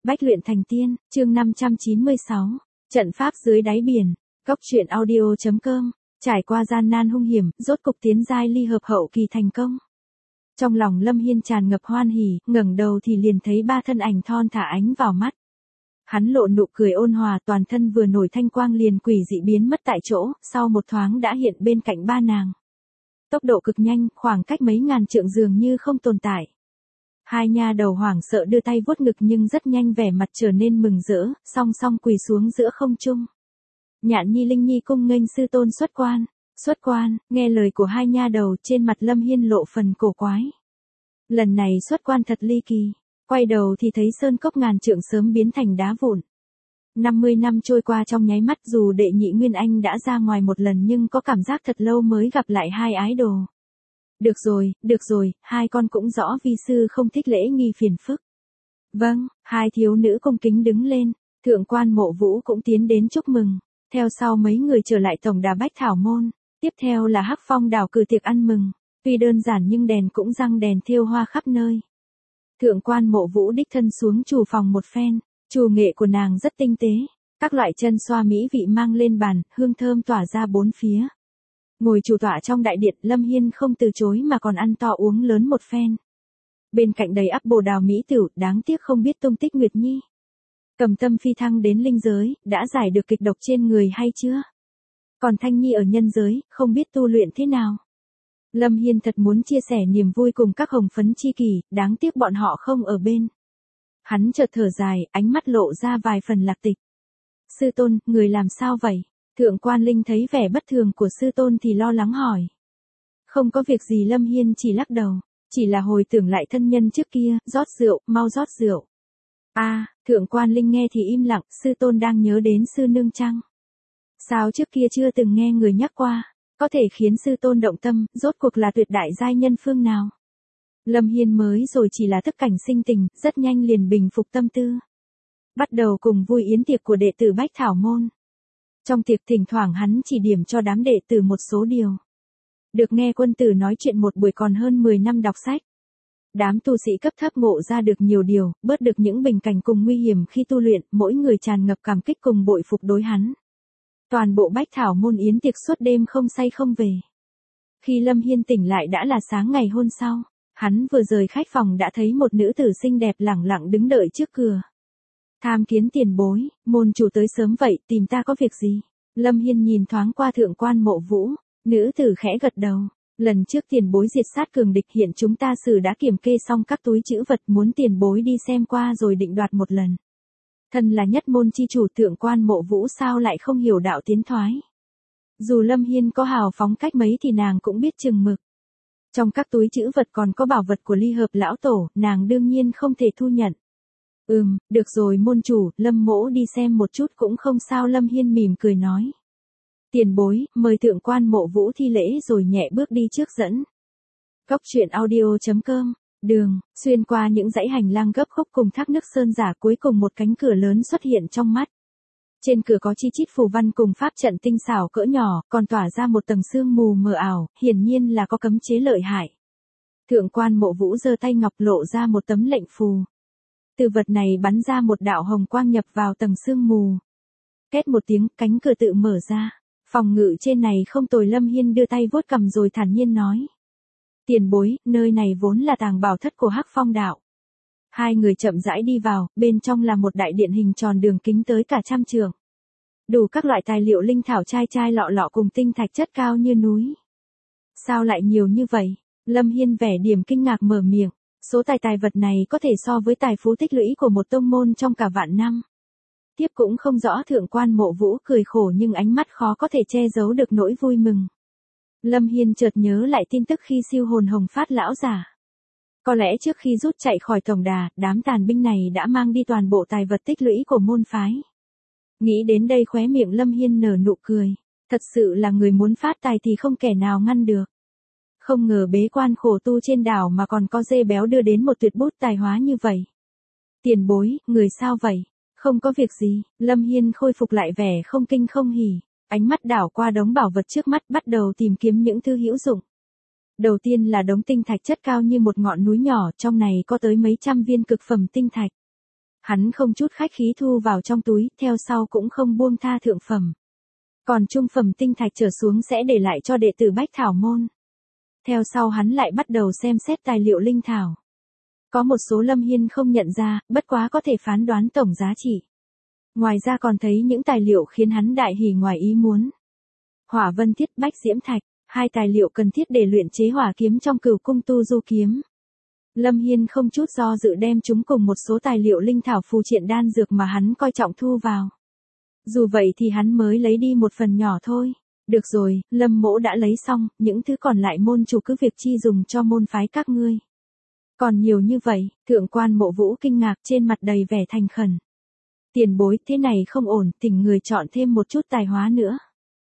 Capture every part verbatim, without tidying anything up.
Bách luyện thành tiên, chương năm trăm chín mươi sáu, trận pháp dưới đáy biển, cốc truyện audio chấm com, trải qua gian nan hung hiểm, rốt cục tiến giai ly hợp hậu kỳ thành công. Trong lòng Lâm Hiên tràn ngập hoan hỉ, ngẩng đầu thì liền thấy ba thân ảnh thon thả ánh vào mắt. Hắn lộ nụ cười ôn hòa, toàn thân vừa nổi thanh quang liền quỷ dị biến mất tại chỗ, sau một thoáng đã hiện bên cạnh ba nàng. Tốc độ cực nhanh, khoảng cách mấy ngàn trượng dường như không tồn tại. Hai nha đầu hoảng sợ đưa tay vuốt ngực nhưng rất nhanh vẻ mặt trở nên mừng rỡ, song song quỳ xuống giữa không trung. Nhạn Nhi Linh Nhi cung nghênh sư tôn xuất quan. Xuất quan, nghe lời của hai nha đầu, trên mặt Lâm Hiên lộ phần cổ quái. Lần này xuất quan thật ly kỳ, quay đầu thì thấy sơn cốc ngàn trượng sớm biến thành đá vụn. năm mươi năm trôi qua trong nháy mắt, dù đệ nhị Nguyên Anh đã ra ngoài một lần nhưng có cảm giác thật lâu mới gặp lại hai ái đồ. Được rồi, được rồi, hai con cũng rõ vi sư không thích lễ nghi phiền phức. Vâng, hai thiếu nữ cung kính đứng lên, thượng quan Mộ Vũ cũng tiến đến chúc mừng, theo sau mấy người trở lại tổng đà Bách Thảo Môn, tiếp theo là Hắc Phong đảo cử tiệc ăn mừng, tuy đơn giản nhưng đèn cũng răng đèn thêu hoa khắp nơi. Thượng quan Mộ Vũ đích thân xuống chủ phòng một phen, chủ nghệ của nàng rất tinh tế, các loại chân xoa mỹ vị mang lên bàn, hương thơm tỏa ra bốn phía. Ngồi chủ tọa trong đại điện, Lâm Hiên không từ chối mà còn ăn to uống lớn một phen. Bên cạnh đầy ắp bồ đào mỹ tử, đáng tiếc không biết tung tích Nguyệt Nhi. Cầm tâm phi thăng đến linh giới, đã giải được kịch độc trên người hay chưa? Còn Thanh Nhi ở nhân giới, không biết tu luyện thế nào? Lâm Hiên thật muốn chia sẻ niềm vui cùng các hồng phấn chi kỷ, đáng tiếc bọn họ không ở bên. Hắn chợt thở dài, ánh mắt lộ ra vài phần lạc tịch. Sư tôn, người làm sao vậy? Thượng quan Linh thấy vẻ bất thường của sư tôn thì lo lắng hỏi. Không có việc gì, Lâm Hiên chỉ lắc đầu, chỉ là hồi tưởng lại thân nhân trước kia, rót rượu, mau rót rượu. A, à, thượng quan Linh nghe thì im lặng, sư tôn đang nhớ đến sư nương chăng? Sao trước kia chưa từng nghe người nhắc qua, có thể khiến sư tôn động tâm, rốt cuộc là tuyệt đại giai nhân phương nào? Lâm Hiên mới rồi chỉ là thức cảnh sinh tình, rất nhanh liền bình phục tâm tư. Bắt đầu cùng vui yến tiệc của đệ tử Bách Thảo Môn. Trong tiệc thỉnh thoảng hắn chỉ điểm cho đám đệ tử một số điều. Được nghe quân tử nói chuyện một buổi còn hơn mười năm đọc sách. Đám tu sĩ cấp thấp ngộ ra được nhiều điều, bớt được những bình cảnh cùng nguy hiểm khi tu luyện, mỗi người tràn ngập cảm kích cùng bội phục đối hắn. Toàn bộ Bách Thảo Môn yến tiệc suốt đêm không say không về. Khi Lâm Hiên tỉnh lại đã là sáng ngày hôm sau, hắn vừa rời khách phòng đã thấy một nữ tử xinh đẹp lẳng lặng đứng đợi trước cửa. Tham kiến tiền bối, môn chủ tới sớm vậy, tìm ta có việc gì? Lâm Hiên nhìn thoáng qua thượng quan Mộ Vũ, nữ tử khẽ gật đầu. Lần trước tiền bối diệt sát cường địch, hiện chúng ta sử đã kiểm kê xong các túi trữ vật, muốn tiền bối đi xem qua rồi định đoạt một lần. Thân là nhất môn chi chủ, thượng quan Mộ Vũ sao lại không hiểu đạo tiến thoái. Dù Lâm Hiên có hào phóng cách mấy thì nàng cũng biết chừng mực. Trong các túi trữ vật còn có bảo vật của ly hợp lão tổ, nàng đương nhiên không thể thu nhận. Ừm, được rồi môn chủ, Lâm mỗ đi xem một chút cũng không sao, Lâm Hiên mỉm cười nói. Tiền bối, mời thượng quan Mộ Vũ thi lễ rồi nhẹ bước đi trước dẫn. Cốc truyện audio chấm com, đường, xuyên qua những dãy hành lang gấp khúc cùng thác nước sơn giả, cuối cùng một cánh cửa lớn xuất hiện trong mắt. Trên cửa có chi chít phù văn cùng pháp trận tinh xảo cỡ nhỏ, còn tỏa ra một tầng sương mù mờ ảo, hiển nhiên là có cấm chế lợi hại. Thượng quan Mộ Vũ giơ tay ngọc lộ ra một tấm lệnh phù. Từ vật này bắn ra một đạo hồng quang nhập vào tầng sương mù. Két một tiếng, cánh cửa tự mở ra. Phòng ngự trên này không tồi, Lâm Hiên đưa tay vuốt cầm rồi thản nhiên nói. Tiền bối, nơi này vốn là tàng bảo thất của Hắc Phong đạo. Hai người chậm rãi đi vào, bên trong là một đại điện hình tròn đường kính tới cả trăm trượng. Đủ các loại tài liệu linh thảo chai chai lọ lọ cùng tinh thạch chất cao như núi. Sao lại nhiều như vậy? Lâm Hiên vẻ điểm kinh ngạc mở miệng. Số tài tài vật này có thể so với tài phú tích lũy của một tông môn trong cả vạn năm. Tiếp cũng không rõ, thượng quan Mộ Vũ cười khổ nhưng ánh mắt khó có thể che giấu được nỗi vui mừng. Lâm Hiên chợt nhớ lại tin tức khi siêu hồn hồng phát lão giả. Có lẽ trước khi rút chạy khỏi tổng đà, đám tàn binh này đã mang đi toàn bộ tài vật tích lũy của môn phái. Nghĩ đến đây khóe miệng Lâm Hiên nở nụ cười. Thật sự là người muốn phát tài thì không kẻ nào ngăn được. Không ngờ bế quan khổ tu trên đảo mà còn có dê béo đưa đến một tuyệt bút tài hóa như vậy. Tiền bối, người sao vậy? Không có việc gì, Lâm Hiên khôi phục lại vẻ không kinh không hỉ, ánh mắt đảo qua đống bảo vật trước mắt, bắt đầu tìm kiếm những thứ hữu dụng. Đầu tiên là đống tinh thạch chất cao như một ngọn núi nhỏ, trong này có tới mấy trăm viên cực phẩm tinh thạch. Hắn không chút khách khí thu vào trong túi, theo sau cũng không buông tha thượng phẩm. Còn trung phẩm tinh thạch trở xuống sẽ để lại cho đệ tử Bách Thảo Môn. Theo sau hắn lại bắt đầu xem xét tài liệu linh thảo. Có một số Lâm Hiên không nhận ra, bất quá có thể phán đoán tổng giá trị. Ngoài ra còn thấy những tài liệu khiến hắn đại hỉ ngoài ý muốn. Hỏa vân thiết, bách diễm thạch, hai tài liệu cần thiết để luyện chế hỏa kiếm trong Cửu Cung Tu Du kiếm. Lâm Hiên không chút do dự đem chúng cùng một số tài liệu linh thảo phù triện đan dược mà hắn coi trọng thu vào. Dù vậy thì hắn mới lấy đi một phần nhỏ thôi. Được rồi, Lâm mỗ đã lấy xong, những thứ còn lại môn chủ cứ việc chi dùng cho môn phái các ngươi. Còn nhiều như vậy, thượng quan Mộ Vũ kinh ngạc, trên mặt đầy vẻ thành khẩn. Tiền bối, thế này không ổn, thỉnh người chọn thêm một chút tài hóa nữa.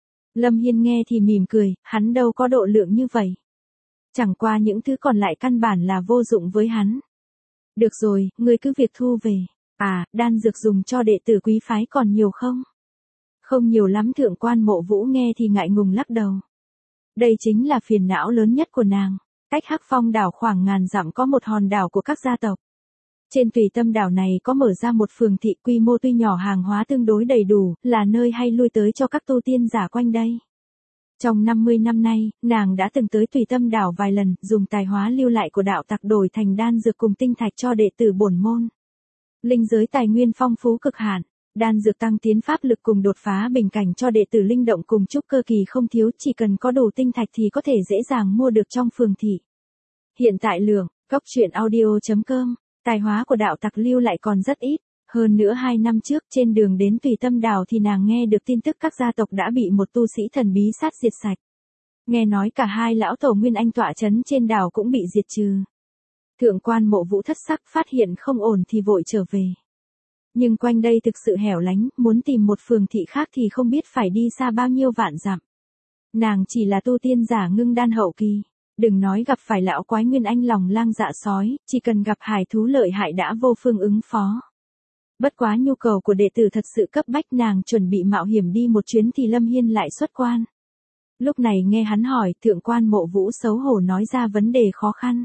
Lâm Hiên nghe thì mỉm cười, hắn đâu có độ lượng như vậy. Chẳng qua những thứ còn lại căn bản là vô dụng với hắn. Được rồi, ngươi cứ việc thu về. À, đan dược dùng cho đệ tử quý phái còn nhiều không? Không nhiều lắm, thượng quan Mộ Vũ nghe thì ngại ngùng lắc đầu. Đây chính là phiền não lớn nhất của nàng. Cách Hắc Phong đảo khoảng ngàn dặm có một hòn đảo của các gia tộc. Trên Tùy Tâm đảo này có mở ra một phường thị, quy mô tuy nhỏ, hàng hóa tương đối đầy đủ, là nơi hay lui tới cho các tu tiên giả quanh đây. Trong năm mươi năm nay, nàng đã từng tới Tùy Tâm đảo vài lần, dùng tài hóa lưu lại của đạo tặc đổi thành đan dược cùng tinh thạch cho đệ tử bổn môn. Linh giới tài nguyên phong phú cực hạn, đan dược tăng tiến pháp lực cùng đột phá bình cảnh cho đệ tử linh động cùng trúc cơ kỳ không thiếu, chỉ cần có đủ tinh thạch thì có thể dễ dàng mua được trong phường thị. Hiện tại lượng, góc truyện audio chấm com, tài hóa của đạo tặc lưu lại còn rất ít. Hơn nữa hai năm trước trên đường đến Tùy Tâm đảo thì nàng nghe được tin tức các gia tộc đã bị một tu sĩ thần bí sát diệt sạch. Nghe nói cả hai lão tổ Nguyên Anh tọa chấn trên đảo cũng bị diệt trừ. Thượng quan Mộ Vũ thất sắc, phát hiện không ổn thì vội trở về. Nhưng quanh đây thực sự hẻo lánh, muốn tìm một phường thị khác thì không biết phải đi xa bao nhiêu vạn dặm. Nàng chỉ là tu tiên giả ngưng đan hậu kỳ. Đừng nói gặp phải lão quái Nguyên Anh lòng lang dạ sói, chỉ cần gặp hải thú lợi hại đã vô phương ứng phó. Bất quá nhu cầu của đệ tử thật sự cấp bách, nàng chuẩn bị mạo hiểm đi một chuyến thì Lâm Hiên lại xuất quan. Lúc này nghe hắn hỏi, thượng quan Mộ Vũ xấu hổ nói ra vấn đề khó khăn.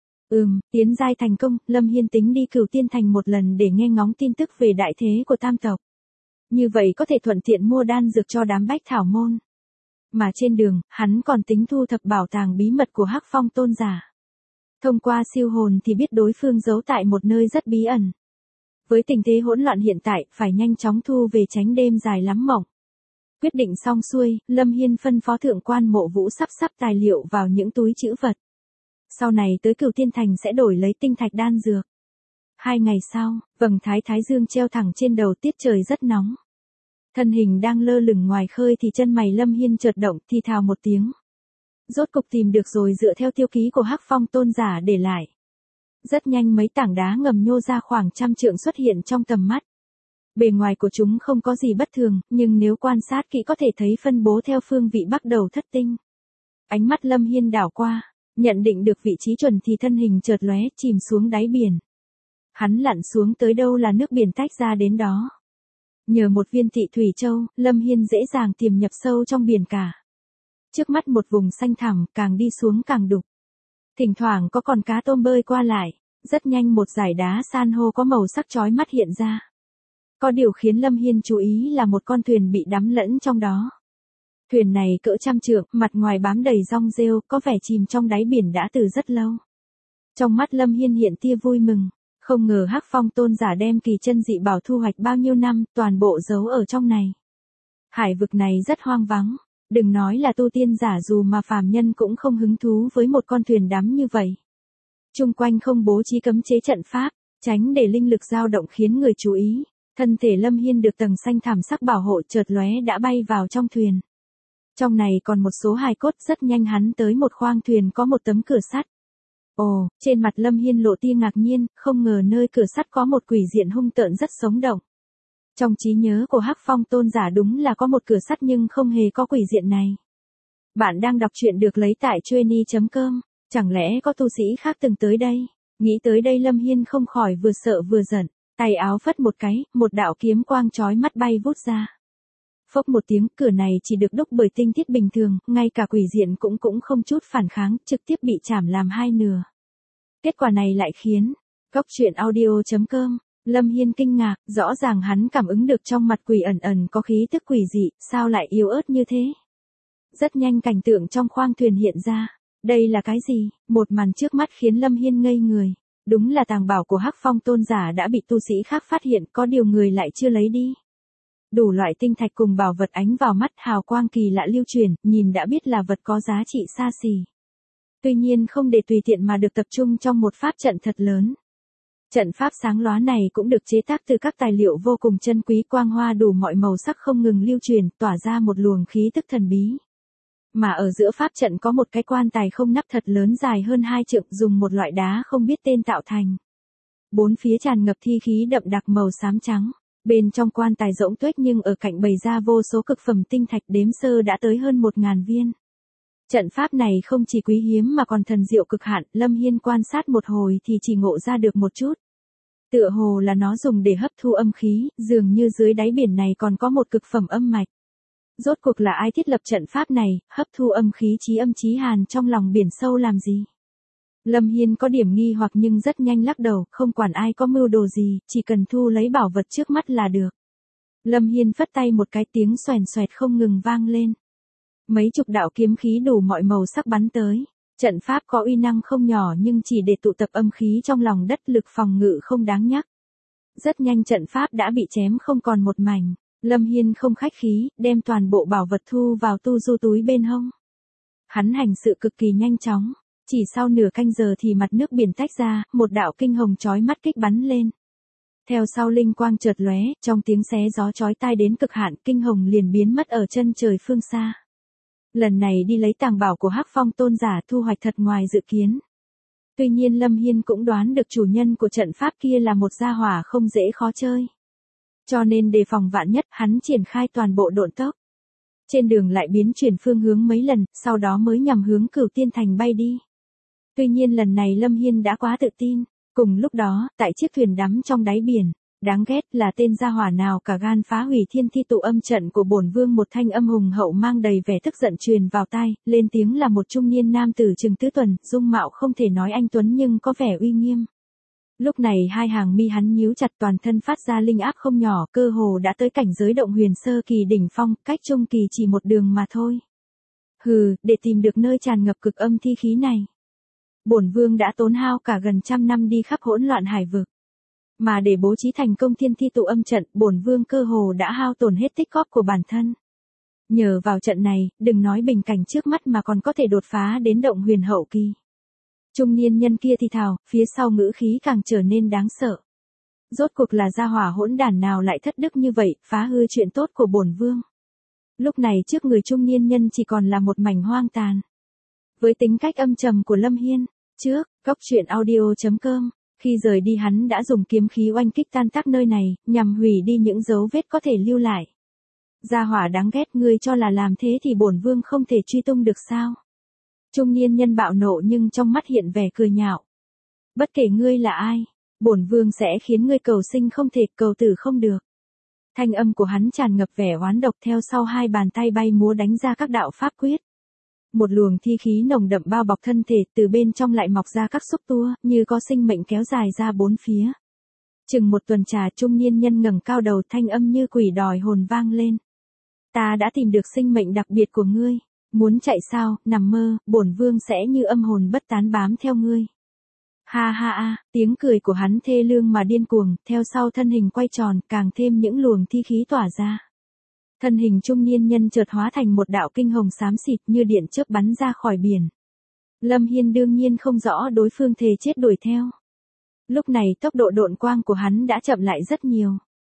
Ừm, tiến giai thành công, Lâm Hiên tính đi Cửu Tiên Thành một lần để nghe ngóng tin tức về đại thế của tam tộc. Như vậy có thể thuận tiện mua đan dược cho đám Bách Thảo Môn. Mà trên đường, hắn còn tính thu thập bảo tàng bí mật của Hắc Phong tôn giả. Thông qua siêu hồn thì biết đối phương giấu tại một nơi rất bí ẩn. Với tình thế hỗn loạn hiện tại, phải nhanh chóng thu về tránh đêm dài lắm mộng. Quyết định xong xuôi, Lâm Hiên phân phó thượng quan Mộ Vũ sắp sắp tài liệu vào những túi trữ vật. Sau này tới Cửu Tiên Thành sẽ đổi lấy tinh thạch đan dược. Hai ngày sau, vầng thái thái dương treo thẳng trên đầu, tiết trời rất nóng. Thân hình đang lơ lửng ngoài khơi thì chân mày Lâm Hiên chợt động, thì thào một tiếng. Rốt cục tìm được rồi, dựa theo tiêu ký của Hắc Phong tôn giả để lại. Rất nhanh mấy tảng đá ngầm nhô ra khoảng trăm trượng xuất hiện trong tầm mắt. Bề ngoài của chúng không có gì bất thường, nhưng nếu quan sát kỹ có thể thấy phân bố theo phương vị bắc đầu thất tinh. Ánh mắt Lâm Hiên đảo qua, nhận định được vị trí chuẩn thì thân hình chợt lóe, chìm xuống đáy biển. Hắn lặn xuống tới đâu là nước biển tách ra đến đó. Nhờ một viên Tị Thủy Châu, Lâm Hiên dễ dàng tiềm nhập sâu trong biển cả. Trước mắt một vùng xanh thẳm, càng đi xuống càng đục. Thỉnh thoảng có con cá tôm bơi qua lại, rất nhanh một dải đá san hô có màu sắc chói mắt hiện ra. Có điều khiến Lâm Hiên chú ý là một con thuyền bị đắm lẫn trong đó. Thuyền này cỡ trăm trượng, mặt ngoài bám đầy rong rêu, có vẻ chìm trong đáy biển đã từ rất lâu. Trong mắt Lâm Hiên hiện tia vui mừng, không ngờ Hắc Phong tôn giả đem kỳ chân dị bảo thu hoạch bao nhiêu năm, toàn bộ giấu ở trong này. Hải vực này rất hoang vắng, đừng nói là tu tiên giả, dù mà phàm nhân cũng không hứng thú với một con thuyền đắm như vậy. Chung quanh không bố trí cấm chế trận pháp, tránh để linh lực dao động khiến người chú ý. Thân thể Lâm Hiên được tầng xanh thảm sắc bảo hộ, chợt lóe đã bay vào trong thuyền. Trong này còn một số hài cốt, rất nhanh hắn tới một khoang thuyền có một tấm cửa sắt. Ồ, trên mặt Lâm Hiên lộ tia ngạc nhiên, không ngờ nơi cửa sắt có một quỷ diện hung tợn rất sống động. Trong trí nhớ của Hắc Phong tôn giả đúng là có một cửa sắt nhưng không hề có quỷ diện này. Bạn đang đọc truyện được lấy tại trueny chấm com, chẳng lẽ có tu sĩ khác từng tới đây? Nghĩ tới đây Lâm Hiên không khỏi vừa sợ vừa giận, tay áo phất một cái, một đạo kiếm quang chói mắt bay vút ra. Phốc một tiếng, cửa này chỉ được đúc bởi tinh thiết bình thường, ngay cả quỷ diện cũng cũng không chút phản kháng, trực tiếp bị chảm làm hai nửa. Kết quả này lại khiến góc truyện audio chấm com Lâm Hiên kinh ngạc, rõ ràng hắn cảm ứng được trong mặt quỷ ẩn ẩn có khí tức quỷ dị, sao lại yếu ớt như thế? Rất nhanh cảnh tượng trong khoang thuyền hiện ra. Đây là cái gì? Một màn trước mắt khiến Lâm Hiên ngây người. Đúng là tàng bảo của Hắc Phong tôn giả đã bị tu sĩ khác phát hiện, có điều người lại chưa lấy đi. Đủ loại tinh thạch cùng bảo vật ánh vào mắt, hào quang kỳ lạ lưu truyền, nhìn đã biết là vật có giá trị xa xỉ. Tuy nhiên không để tùy tiện mà được tập trung trong một pháp trận thật lớn. Trận pháp sáng lóa này cũng được chế tác từ các tài liệu vô cùng chân quý, quang hoa đủ mọi màu sắc không ngừng lưu truyền, tỏa ra một luồng khí tức thần bí. Mà ở giữa pháp trận có một cái quan tài không nắp thật lớn dài hơn hai trượng, dùng một loại đá không biết tên tạo thành. Bốn phía tràn ngập thi khí đậm đặc màu xám trắng. Bên trong quan tài rỗng tuếch nhưng ở cạnh bày ra vô số cực phẩm tinh thạch, đếm sơ đã tới hơn một ngàn viên. Trận pháp này không chỉ quý hiếm mà còn thần diệu cực hạn, Lâm Hiên quan sát một hồi thì chỉ ngộ ra được một chút. Tựa hồ là nó dùng để hấp thu âm khí, dường như dưới đáy biển này còn có một cực phẩm âm mạch. Rốt cuộc là ai thiết lập trận pháp này, hấp thu âm khí chí âm chí hàn trong lòng biển sâu làm gì? Lâm Hiên có điểm nghi hoặc nhưng rất nhanh lắc đầu, không quản ai có mưu đồ gì, chỉ cần thu lấy bảo vật trước mắt là được. Lâm Hiên phất tay một cái, tiếng xoèn xoẹt không ngừng vang lên. Mấy chục đạo kiếm khí đủ mọi màu sắc bắn tới. Trận pháp có uy năng không nhỏ nhưng chỉ để tụ tập âm khí trong lòng đất, lực phòng ngự không đáng nhắc. Rất nhanh trận pháp đã bị chém không còn một mảnh. Lâm Hiên không khách khí, đem toàn bộ bảo vật thu vào tu du túi bên hông. Hắn hành sự cực kỳ nhanh chóng. Chỉ sau nửa canh giờ thì mặt nước biển tách ra, một đạo kinh hồng chói mắt kích bắn lên. Theo sau linh quang chợt lóe, trong tiếng xé gió chói tai đến cực hạn, kinh hồng liền biến mất ở chân trời phương xa. Lần này đi lấy tàng bảo của Hắc Phong tôn giả thu hoạch thật ngoài dự kiến. Tuy nhiên Lâm Hiên cũng đoán được chủ nhân của trận pháp kia là một gia hỏa không dễ khó chơi. Cho nên đề phòng vạn nhất, hắn triển khai toàn bộ độn tốc. Trên đường lại biến chuyển phương hướng mấy lần, sau đó mới nhằm hướng Cửu Tiên Thành bay đi. Tuy nhiên lần này Lâm Hiên đã quá tự tin. Cùng lúc đó, tại chiếc thuyền đắm trong đáy biển, đáng ghét là tên gia hỏa nào cả gan phá hủy thiên thi tụ âm trận của bổn vương. Một thanh âm hùng hậu mang đầy vẻ tức giận truyền vào tai, lên tiếng là một trung niên nam tử chừng tứ tuần, dung mạo không thể nói anh tuấn nhưng có vẻ uy nghiêm. Lúc này hai hàng mi hắn nhíu chặt, toàn thân phát ra linh áp không nhỏ, cơ hồ đã tới cảnh giới động huyền sơ kỳ đỉnh phong, cách trung kỳ chỉ một đường mà thôi. Hừ, để tìm được nơi tràn ngập cực âm thi khí này, bổn vương đã tốn hao cả gần trăm năm đi khắp hỗn loạn hải vực. Mà để bố trí thành công thiên thi tụ âm trận, bổn vương cơ hồ đã hao tổn hết tích góp của bản thân. Nhờ vào trận này, đừng nói bình cảnh trước mắt mà còn có thể đột phá đến động huyền hậu kỳ. Trung niên nhân kia thì thào, phía sau ngữ khí càng trở nên đáng sợ. Rốt cuộc là gia hỏa hỗn đản nào lại thất đức như vậy, phá hư chuyện tốt của bổn vương. Lúc này trước người trung niên nhân chỉ còn là một mảnh hoang tàn. Với tính cách âm trầm của Lâm Hiên, trước, góc truyện audio chấm com, khi rời đi hắn đã dùng kiếm khí oanh kích tan tác nơi này, nhằm hủy đi những dấu vết có thể lưu lại. Gia hỏa đáng ghét, ngươi cho là làm thế thì bổn vương không thể truy tung được sao? Trung niên nhân bạo nộ nhưng trong mắt hiện vẻ cười nhạo. Bất kể ngươi là ai, bổn vương sẽ khiến ngươi cầu sinh không thể, cầu tử không được. Thanh âm của hắn tràn ngập vẻ oán độc, theo sau hai bàn tay bay múa đánh ra các đạo pháp quyết. Một luồng thi khí nồng đậm bao bọc thân thể, từ bên trong lại mọc ra các xúc tua, như có sinh mệnh kéo dài ra bốn phía. Chừng một tuần trà, trung niên nhân ngẩng cao đầu, thanh âm như quỷ đòi hồn vang lên. Ta đã tìm được sinh mệnh đặc biệt của ngươi. Muốn chạy sao, nằm mơ, bổn vương sẽ như âm hồn bất tán bám theo ngươi. Ha ha ha, tiếng cười của hắn thê lương mà điên cuồng, theo sau thân hình quay tròn, càng thêm những luồng thi khí tỏa ra. Thân hình trung niên nhân chợt hóa thành một đạo kinh hồng xám xịt như điện chớp bắn ra khỏi biển. Lâm Hiên đương nhiên không rõ đối phương thề chết đuổi theo. Lúc này tốc độ độn quang của hắn đã chậm lại rất nhiều.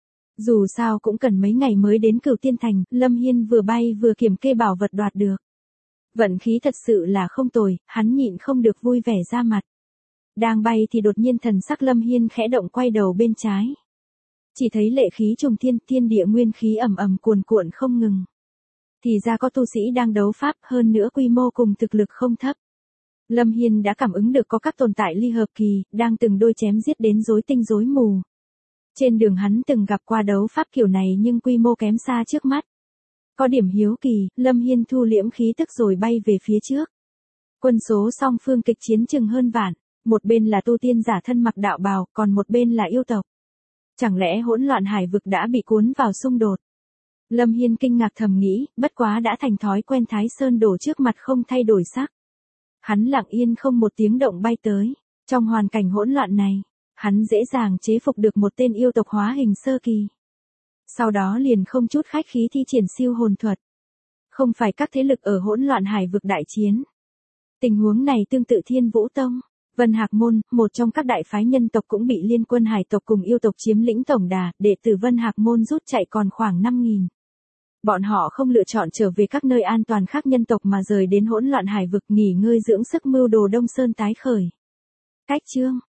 Dù sao cũng cần mấy ngày mới đến Cửu Tiên Thành, Lâm Hiên vừa bay vừa kiểm kê bảo vật đoạt được. Vận khí thật sự là không tồi, hắn nhịn không được vui vẻ ra mặt. Đang bay thì đột nhiên thần sắc Lâm Hiên khẽ động, quay đầu bên trái. Chỉ thấy lệ khí trùng thiên, thiên địa nguyên khí ầm ầm cuồn cuộn không ngừng. Thì ra có tu sĩ đang đấu pháp, hơn nữa quy mô cùng thực lực không thấp. Lâm Hiên đã cảm ứng được có các tồn tại ly hợp kỳ, đang từng đôi chém giết đến rối tinh rối mù. Trên đường hắn từng gặp qua đấu pháp kiểu này nhưng quy mô kém xa trước mắt. Có điểm hiếu kỳ, Lâm Hiên thu liễm khí tức rồi bay về phía trước. Quân số song phương kịch chiến chừng hơn vạn, một bên là tu tiên giả thân mặc đạo bào, còn một bên là yêu tộc. Chẳng lẽ hỗn loạn hải vực đã bị cuốn vào xung đột? Lâm Hiên kinh ngạc thầm nghĩ, bất quá đã thành thói quen Thái Sơn đổ trước mặt không thay đổi sắc. Hắn lặng yên không một tiếng động bay tới. Trong hoàn cảnh hỗn loạn này, hắn dễ dàng chế phục được một tên yêu tộc hóa hình sơ kỳ. Sau đó liền không chút khách khí thi triển siêu hồn thuật. Không phải các thế lực ở hỗn loạn hải vực đại chiến. Tình huống này tương tự Thiên Vũ Tông, Vân Hạc Môn, một trong các đại phái nhân tộc cũng bị liên quân hải tộc cùng yêu tộc chiếm lĩnh tổng đà, đệ tử Vân Hạc Môn rút chạy còn khoảng năm nghìn. Bọn họ không lựa chọn trở về các nơi an toàn khác nhân tộc mà rời đến hỗn loạn hải vực nghỉ ngơi dưỡng sức mưu đồ Đông Sơn tái khởi. Cách chương